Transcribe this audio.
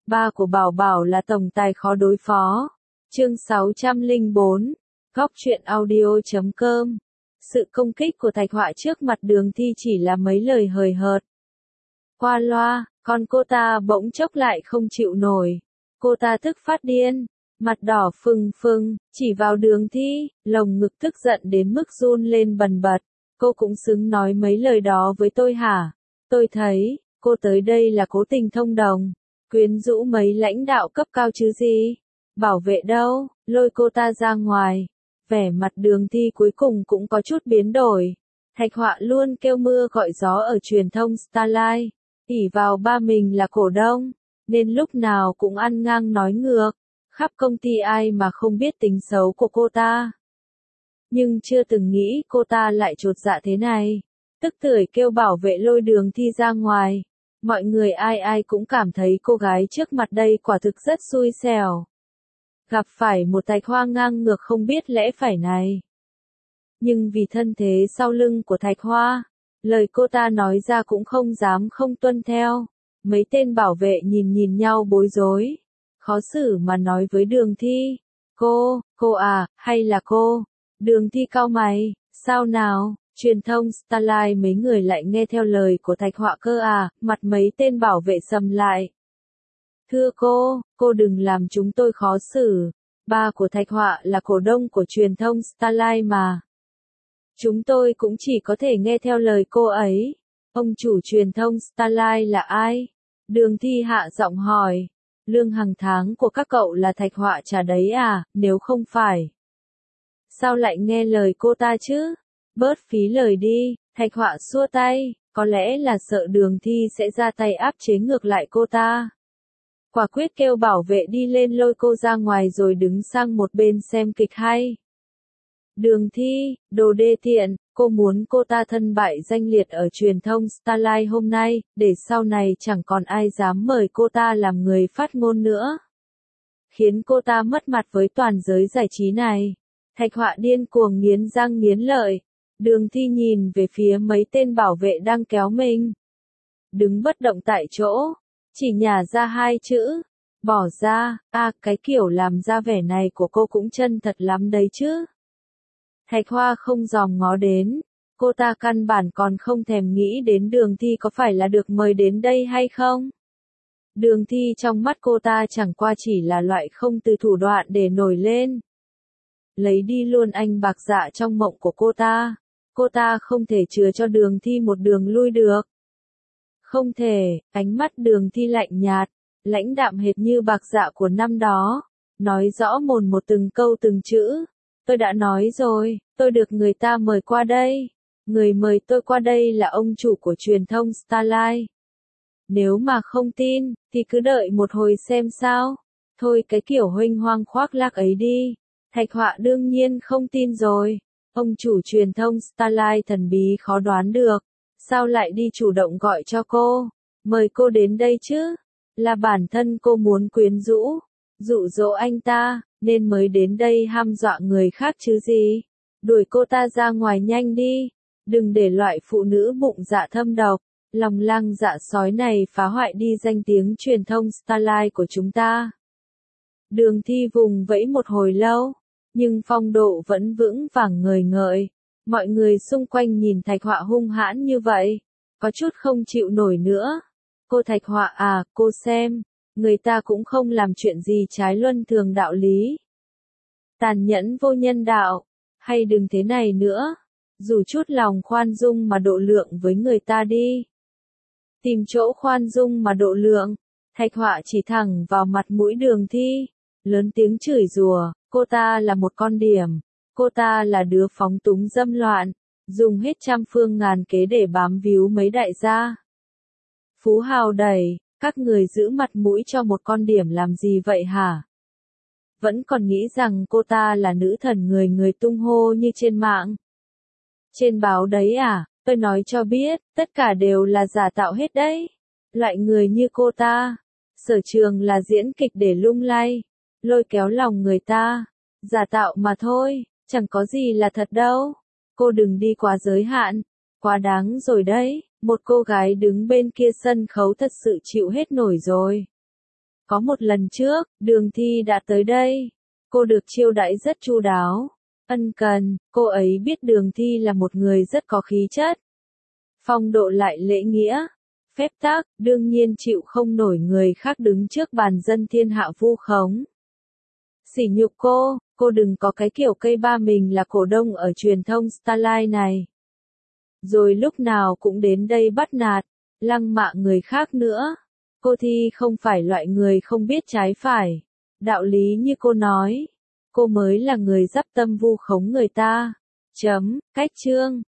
Ba của Bảo Bảo là tổng tài khó đối phó. Chương 604. Góc truyện audio.com. Sự công kích của Thạch Họa trước mặt Đường Thi chỉ là mấy lời hời hợt. Qua loa, còn cô ta bỗng chốc lại không chịu nổi. Cô ta tức phát điên, mặt đỏ phừng phừng, chỉ vào Đường Thi, lồng ngực tức giận đến mức run lên bần bật. Cô cũng xứng nói mấy lời đó với tôi hả? Tôi thấy, cô tới đây là cố tình thông đồng, quyến rũ mấy lãnh đạo cấp cao chứ gì? Bảo vệ đâu, lôi cô ta ra ngoài. Vẻ mặt Đường Thi cuối cùng cũng có chút biến đổi. Thạch Họa luôn kêu mưa gọi gió ở truyền thông Starlight, ỷ vào ba mình là cổ đông, nên lúc nào cũng ăn ngang nói ngược. Khắp công ty ai mà không biết tính xấu của cô ta. Nhưng chưa từng nghĩ cô ta lại chột dạ thế này. Tức tưởi kêu bảo vệ lôi Đường Thi ra ngoài. Mọi người ai ai cũng cảm thấy cô gái trước mặt đây quả thực rất xui xẻo. Gặp phải một Thạch Hoa ngang ngược không biết lẽ phải này. Nhưng vì thân thế sau lưng của Thạch Hoa, lời cô ta nói ra cũng không dám không tuân theo. Mấy tên bảo vệ nhìn nhau bối rối. Khó xử mà nói với Đường Thi. Cô à, hay là cô? Đường Thi cau mày, sao nào? Truyền thông Starlight mấy người lại nghe theo lời của Thạch Họa cơ à? Mặt mấy tên bảo vệ sầm lại. Thưa cô đừng làm chúng tôi khó xử. Ba của Thạch Họa là cổ đông của truyền thông Starlight mà. Chúng tôi cũng chỉ có thể nghe theo lời cô ấy. Ông chủ truyền thông Starlight là ai? Đường Thi hạ giọng hỏi. Lương hàng tháng của các cậu là Thạch Họa trả đấy à? Nếu không phải, sao lại nghe lời cô ta chứ? Bớt phí lời đi. Thạch Họa xua tay, có lẽ là sợ Đường Thi sẽ ra tay áp chế ngược lại cô ta. Quả quyết kêu bảo vệ đi lên lôi cô ra ngoài rồi đứng sang một bên xem kịch hay. Đường Thi, đồ đê tiện, cô muốn cô ta thân bại danh liệt ở truyền thông Starlight hôm nay, để sau này chẳng còn ai dám mời cô ta làm người phát ngôn nữa. Khiến cô ta mất mặt với toàn giới giải trí này. Thạch Họa điên cuồng nghiến răng nghiến lợi. Đường Thi nhìn về phía mấy tên bảo vệ đang kéo mình. Đứng bất động tại chỗ, chỉ nhả ra hai chữ. Bỏ ra, cái kiểu làm ra vẻ này của cô cũng chân thật lắm đấy chứ. Thạch Hoa không dòm ngó đến. Cô ta căn bản còn không thèm nghĩ đến Đường Thi có phải là được mời đến đây hay không. Đường Thi trong mắt cô ta chẳng qua chỉ là loại không từ thủ đoạn để nổi lên. Lấy đi luôn anh bạc dạ trong mộng của cô ta. Cô ta không thể chừa cho Đường Thi một đường lui được. Không thể, ánh mắt Đường Thi lạnh nhạt, lãnh đạm hệt như bạc dạ của năm đó. Nói rõ mồn một từng câu từng chữ. Tôi đã nói rồi, tôi được người ta mời qua đây. Người mời tôi qua đây là ông chủ của truyền thông Starlight. Nếu mà không tin, thì cứ đợi một hồi xem sao. Thôi cái kiểu huênh hoang khoác lác ấy đi. Thạch Họa đương nhiên không tin rồi. Ông chủ truyền thông Starlight thần bí khó đoán được. Sao lại đi chủ động gọi cho cô? Mời cô đến đây chứ? Là bản thân cô muốn quyến rũ, dụ dỗ anh ta, nên mới đến đây hăm dọa người khác chứ gì? Đuổi cô ta ra ngoài nhanh đi. Đừng để loại phụ nữ bụng dạ thâm độc, lòng lang dạ sói này phá hoại đi danh tiếng truyền thông Starlight của chúng ta. Đường Thi vùng vẫy một hồi lâu, nhưng phong độ vẫn vững vàng ngời ngợi. Mọi người xung quanh nhìn Thạch Họa hung hãn như vậy, có chút không chịu nổi nữa. Cô Thạch Họa à, cô xem, người ta cũng không làm chuyện gì trái luân thường đạo lý. Tàn nhẫn vô nhân đạo, hay đừng thế này nữa, dù chút lòng khoan dung mà độ lượng với người ta đi. Tìm chỗ khoan dung mà độ lượng. Thạch Họa chỉ thẳng vào mặt mũi Đường Thi, lớn tiếng chửi rủa, cô ta là một con điểm, cô ta là đứa phóng túng dâm loạn, dùng hết trăm phương ngàn kế để bám víu mấy đại gia. Phú hào đầy, các người giữ mặt mũi cho một con điểm làm gì vậy hả? Vẫn còn nghĩ rằng cô ta là nữ thần người tung hô như trên mạng. Trên báo đấy à, tôi nói cho biết, tất cả đều là giả tạo hết đấy. Loại người như cô ta, sở trường là diễn kịch để lung lay, lôi kéo lòng người ta, giả tạo mà thôi, chẳng có gì là thật đâu. Cô đừng đi quá giới hạn, quá đáng rồi đấy. Một cô gái đứng bên kia sân khấu thật sự chịu hết nổi rồi. Có một lần trước, Đường Thi đã tới đây. Cô được chiêu đãi rất chu đáo, ân cần, cô ấy biết Đường Thi là một người rất có khí chất. Phong độ lại lễ nghĩa, phép tắc, đương nhiên chịu không nổi người khác đứng trước bàn dân thiên hạ vu khống. Sỉ nhục cô đừng có cái kiểu cây ba mình là cổ đông ở truyền thông Starline này. Rồi lúc nào cũng đến đây bắt nạt, lăng mạ người khác nữa. Cô Thi không phải loại người không biết trái phải. Đạo lý như cô nói. Cô mới là người dắp tâm vu khống người ta. Cách chương.